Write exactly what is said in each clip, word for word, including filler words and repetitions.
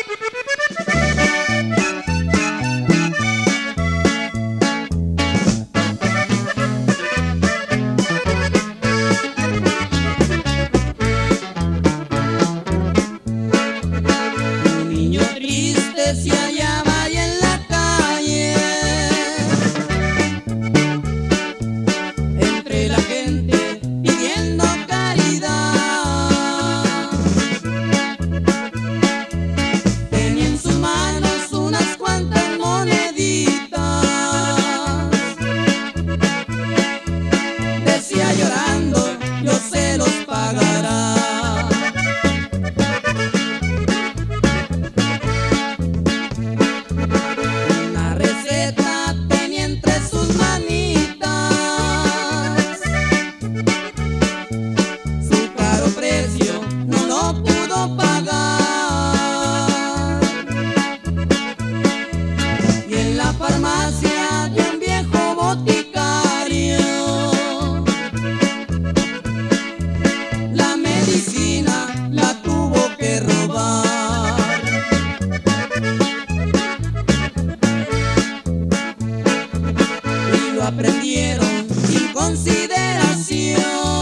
Un niño triste se hallaba ahí en la calle, entre la gente pidiendo caridad. Tenía en sus manos unas cuantas moneditas. Decía llorando: yo se los pagará. Una receta tenía entre sus manitas, su caro precio no lo pudo pagar. Y en la farmacia de un viejo boticario, la medicina la tuvo que robar. Y lo aprendieron sin consideración.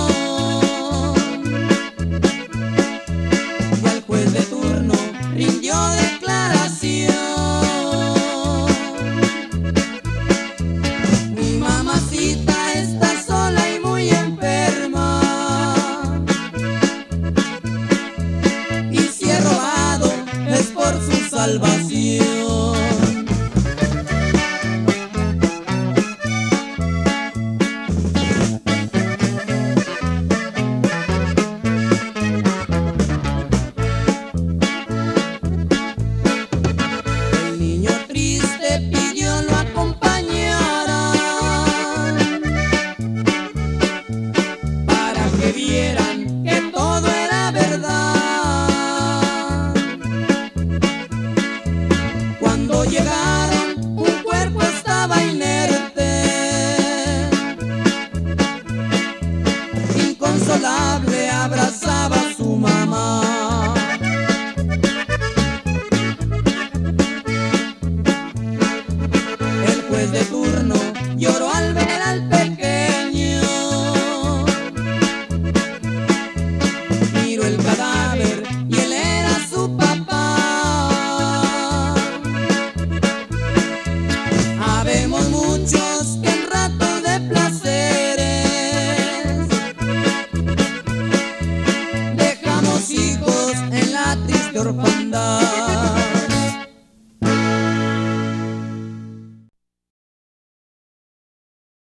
Y al juez de turno rindió declaración. Mi mamacita está sola y muy enferma, y si he robado es por su salvación. El niño triste pidió lo acompañaran, para que vieran que todo era verdad. Cuando llegaron, un cuerpo estaba inerte, inconsolable abrazaba a su mamá. El juez de turno lloró al ver al pequeño, miró el cadáver y él era su papá. Habemos muchos que en ratos de placeres dejamos hijos en la triste orfandad.